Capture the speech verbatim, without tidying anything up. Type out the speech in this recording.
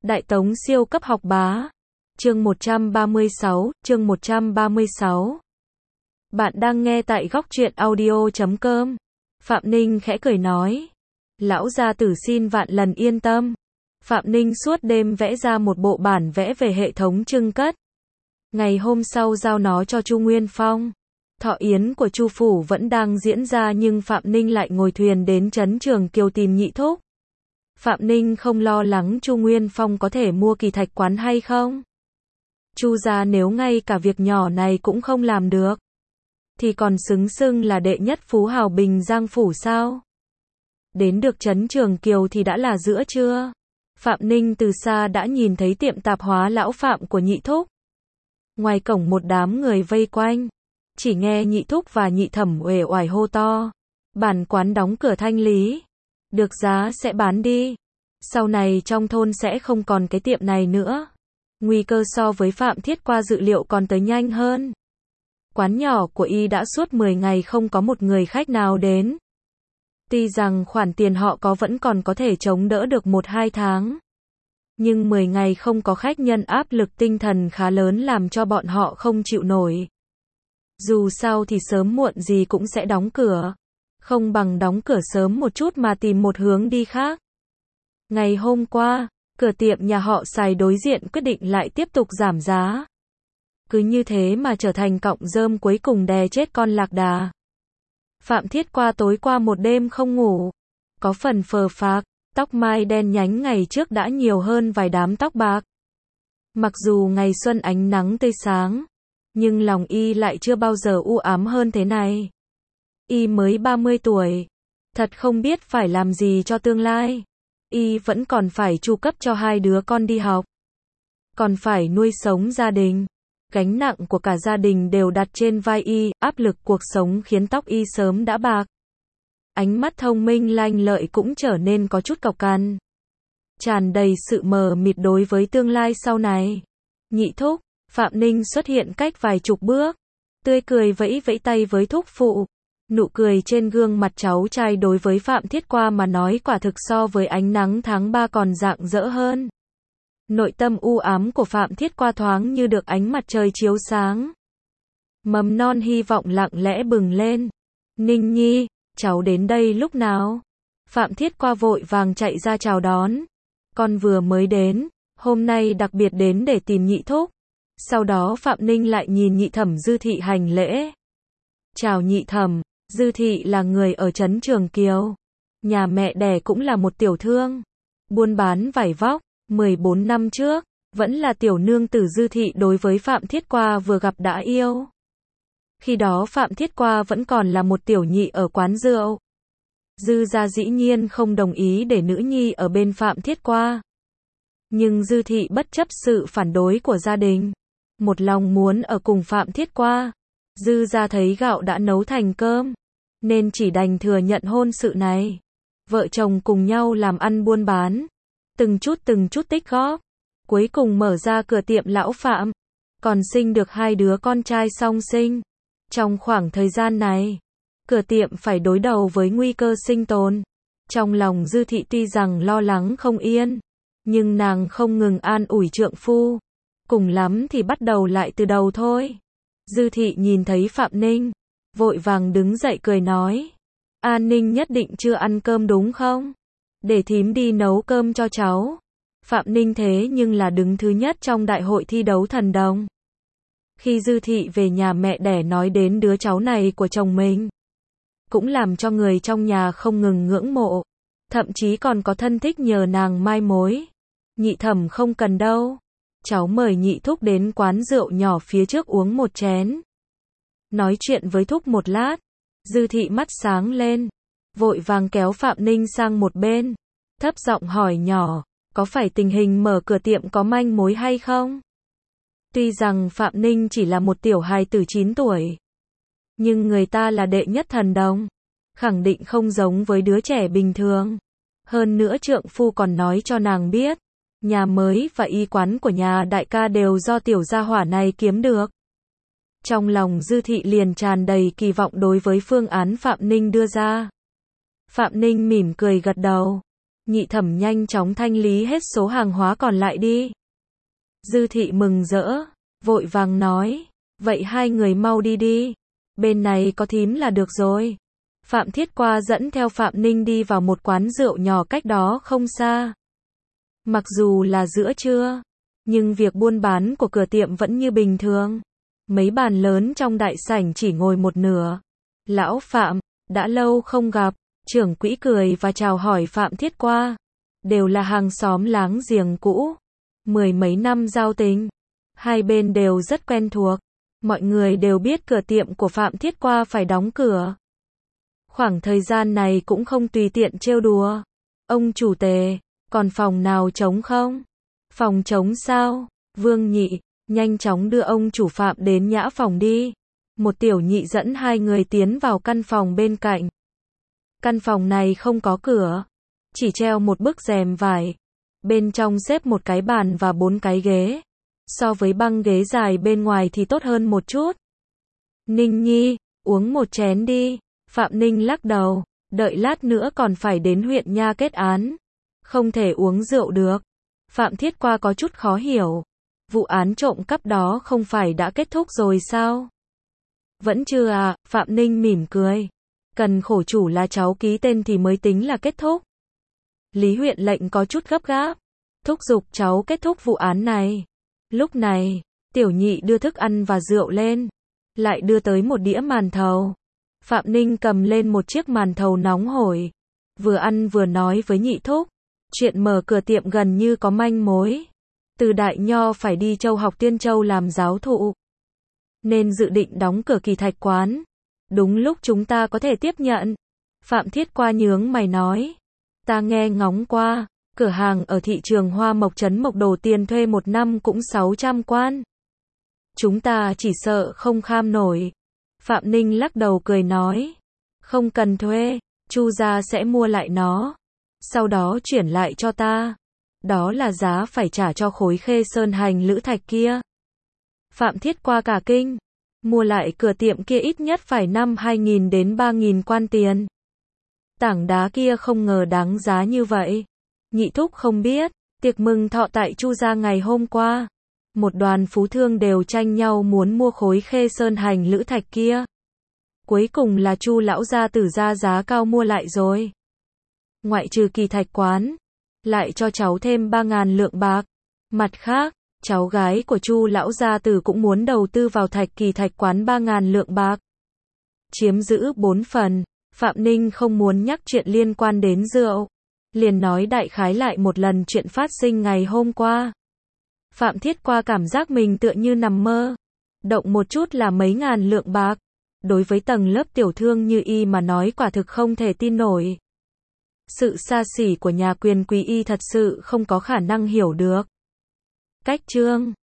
Đại Tống siêu cấp học bá. Chương một trăm ba mươi sáu, chương một trăm ba mươi sáu. Bạn đang nghe tại góc truyện audio chấm com. Phạm Ninh khẽ cười nói. Lão gia tử xin vạn lần yên tâm. Phạm Ninh suốt đêm vẽ ra một bộ bản vẽ về hệ thống trưng cất. Ngày hôm sau giao nó cho Chu Nguyên Phong. Thọ yến của Chu phủ vẫn đang diễn ra nhưng Phạm Ninh lại ngồi thuyền đến trấn Trường Kiều tìm Nhị Thúc. Phạm Ninh không lo lắng Chu Nguyên Phong có thể mua Kỳ Thạch quán hay không. Chu gia nếu ngay cả việc nhỏ này cũng không làm được, thì còn xứng xưng là đệ nhất phú hào Bình Giang phủ sao? Đến được trấn Trường Kiều thì đã là giữa trưa. Phạm Ninh từ xa đã nhìn thấy tiệm tạp hóa lão Phạm của Nhị Thúc. Ngoài cổng một đám người vây quanh, chỉ nghe Nhị Thúc và Nhị Thẩm uể oải hô to. Bản quán đóng cửa thanh lý. Được giá sẽ bán đi. Sau này trong thôn sẽ không còn cái tiệm này nữa. Nguy cơ so với Phạm Thiết qua dự liệu còn tới nhanh hơn. Quán nhỏ của y đã suốt mười ngày không có một người khách nào đến. Tuy rằng khoản tiền họ có vẫn còn có thể chống đỡ được một hai tháng. Nhưng mười ngày không có khách nhân áp lực tinh thần khá lớn làm cho bọn họ không chịu nổi. Dù sao thì sớm muộn gì cũng sẽ đóng cửa. Không bằng đóng cửa sớm một chút mà tìm một hướng đi khác. Ngày hôm qua, cửa tiệm nhà họ Sài đối diện quyết định lại tiếp tục giảm giá. Cứ như thế mà trở thành cọng rơm cuối cùng đè chết con lạc đà. Phạm Thiết qua tối qua một đêm không ngủ. Có phần phờ phạc, tóc mai đen nhánh ngày trước đã nhiều hơn vài đám tóc bạc. Mặc dù ngày xuân ánh nắng tươi sáng, nhưng lòng y lại chưa bao giờ u ám hơn thế này. Y mới ba mươi tuổi, thật không biết phải làm gì cho tương lai. Y vẫn còn phải chu cấp cho hai đứa con đi học, còn phải nuôi sống gia đình. Gánh nặng của cả gia đình đều đặt trên vai y, áp lực cuộc sống khiến tóc y sớm đã bạc. Ánh mắt thông minh lanh lợi cũng trở nên có chút cộc cằn, tràn đầy sự mờ mịt đối với tương lai sau này. Nhị Thúc, Phạm Ninh xuất hiện cách vài chục bước, tươi cười vẫy vẫy tay với thúc phụ. Nụ cười trên gương mặt cháu trai đối với Phạm Thiết qua mà nói quả thực so với ánh nắng tháng ba còn rạng rỡ hơn. Nội tâm u ám của Phạm Thiết qua thoáng như được ánh mặt trời chiếu sáng. Mầm non hy vọng lặng lẽ bừng lên. Ninh Nhi, cháu đến đây lúc nào? Phạm Thiết qua vội vàng chạy ra chào đón. Con vừa mới đến, hôm nay đặc biệt đến để tìm Nhị Thúc. Sau đó Phạm Ninh lại nhìn Nhị Thẩm Dư Thị hành lễ. Chào Nhị Thẩm. Dư Thị là người ở trấn Trường Kiều. Nhà mẹ đẻ cũng là một tiểu thương, buôn bán vải vóc. mười bốn năm trước, vẫn là tiểu nương tử Dư Thị đối với Phạm Thiết qua vừa gặp đã yêu. Khi đó Phạm Thiết qua vẫn còn là một tiểu nhị ở quán rượu. Dư gia dĩ nhiên không đồng ý để nữ nhi ở bên Phạm Thiết qua. Nhưng Dư Thị bất chấp sự phản đối của gia đình, một lòng muốn ở cùng Phạm Thiết qua. Dư gia thấy gạo đã nấu thành cơm, nên chỉ đành thừa nhận hôn sự này. Vợ chồng cùng nhau làm ăn buôn bán, từng chút từng chút tích góp, cuối cùng mở ra cửa tiệm lão Phạm, còn sinh được hai đứa con trai song sinh. Trong khoảng thời gian này, cửa tiệm phải đối đầu với nguy cơ sinh tồn. Trong lòng Dư Thị tuy rằng lo lắng không yên, nhưng nàng không ngừng an ủi trượng phu. Cùng lắm thì bắt đầu lại từ đầu thôi. Dư Thị nhìn thấy Phạm Ninh, vội vàng đứng dậy cười nói. An Ninh nhất định chưa ăn cơm đúng không? Để thím đi nấu cơm cho cháu. Phạm Ninh thế nhưng là đứng thứ nhất trong đại hội thi đấu thần đồng. Khi Dư Thị về nhà mẹ đẻ nói đến đứa cháu này của chồng mình, cũng làm cho người trong nhà không ngừng ngưỡng mộ. Thậm chí còn có thân thích nhờ nàng mai mối. Nhị Thẩm không cần đâu. Cháu mời Nhị Thúc đến quán rượu nhỏ phía trước uống một chén. Nói chuyện với Thúc một lát, Dư Thị mắt sáng lên, vội vàng kéo Phạm Ninh sang một bên, thấp giọng hỏi nhỏ, có phải tình hình mở cửa tiệm có manh mối hay không? Tuy rằng Phạm Ninh chỉ là một tiểu hài tử chín tuổi, nhưng người ta là đệ nhất thần đồng, khẳng định không giống với đứa trẻ bình thường. Hơn nữa trượng phu còn nói cho nàng biết, nhà mới và y quán của nhà đại ca đều do tiểu gia hỏa này kiếm được. Trong lòng Dư Thị liền tràn đầy kỳ vọng đối với phương án Phạm Ninh đưa ra. Phạm Ninh mỉm cười gật đầu. Nhị thẩm nhanh chóng thanh lý hết số hàng hóa còn lại đi. Dư thị mừng rỡ, vội vàng nói, vậy hai người mau đi đi, bên này có thím là được rồi. Phạm Thiết Qua dẫn theo Phạm Ninh đi vào một quán rượu nhỏ cách đó không xa. Mặc dù là giữa trưa, nhưng việc buôn bán của cửa tiệm vẫn như bình thường. Mấy bàn lớn trong đại sảnh chỉ ngồi một nửa. Lão Phạm, đã lâu không gặp, trưởng quỹ cười và chào hỏi Phạm Thiết Qua. Đều là hàng xóm láng giềng cũ. Mười mấy năm giao tình. Hai bên đều rất quen thuộc. Mọi người đều biết cửa tiệm của Phạm Thiết Qua phải đóng cửa. Khoảng thời gian này cũng không tùy tiện trêu đùa. Ông chủ Tề, còn phòng nào trống không? Phòng trống sao? Vương Nhị, nhanh chóng đưa ông chủ Phạm đến nhã phòng đi. Một tiểu nhị dẫn hai người tiến vào căn phòng bên cạnh. Căn phòng này không có cửa, chỉ treo một bức rèm vải. Bên trong xếp một cái bàn và bốn cái ghế. So với băng ghế dài bên ngoài thì tốt hơn một chút. Ninh Nhi, uống một chén đi. Phạm Ninh lắc đầu, đợi lát nữa còn phải đến huyện nha kết án. Không thể uống rượu được. Phạm Thiết Qua có chút khó hiểu. Vụ án trộm cắp đó không phải đã kết thúc rồi sao? Vẫn chưa à, Phạm Ninh mỉm cười. Cần khổ chủ là cháu ký tên thì mới tính là kết thúc. Lý huyện lệnh có chút gấp gáp. Thúc giục cháu kết thúc vụ án này. Lúc này, tiểu nhị đưa thức ăn và rượu lên. Lại đưa tới một đĩa màn thầu. Phạm Ninh cầm lên một chiếc màn thầu nóng hổi. Vừa ăn vừa nói với nhị thúc. Chuyện mở cửa tiệm gần như có manh mối. Từ Đại Nho phải đi Châu học Tiên Châu làm giáo thụ. Nên dự định đóng cửa Kỳ Thạch quán. Đúng lúc chúng ta có thể tiếp nhận. Phạm Thiết Qua nhướng mày nói. Ta nghe ngóng qua. Cửa hàng ở thị trường Hoa Mộc trấn Mộc Đồ tiền thuê một năm cũng sáu trăm quan. Chúng ta chỉ sợ không kham nổi. Phạm Ninh lắc đầu cười nói. Không cần thuê. Chu gia sẽ mua lại nó. Sau đó chuyển lại cho ta. Đó là giá phải trả cho khối Khê Sơn Hành Lữ Thạch kia. Phạm Thiết Qua cả kinh. Mua lại cửa tiệm kia ít nhất phải năm hai nghìn đến ba nghìn quan tiền. Tảng đá kia không ngờ đáng giá như vậy. Nhị thúc không biết, tiệc mừng thọ tại Chu gia ngày hôm qua. Một đoàn phú thương đều tranh nhau muốn mua khối Khê Sơn Hành Lữ Thạch kia. Cuối cùng là Chu lão gia tử ra giá cao mua lại rồi. Ngoại trừ Kỳ Thạch quán, lại cho cháu thêm ba ngàn lượng bạc. Mặt khác, cháu gái của Chu lão gia tử cũng muốn đầu tư vào Thạch Kỳ Thạch quán ba ngàn lượng bạc. Chiếm giữ bốn phần, Phạm Ninh không muốn nhắc chuyện liên quan đến rượu. Liền nói đại khái lại một lần chuyện phát sinh ngày hôm qua. Phạm Thiết Qua cảm giác mình tựa như nằm mơ. Động một chút là mấy ngàn lượng bạc. Đối với tầng lớp tiểu thương như y mà nói quả thực không thể tin nổi. Sự xa xỉ của nhà quyền quý y thật sự không có khả năng hiểu được. Cách chương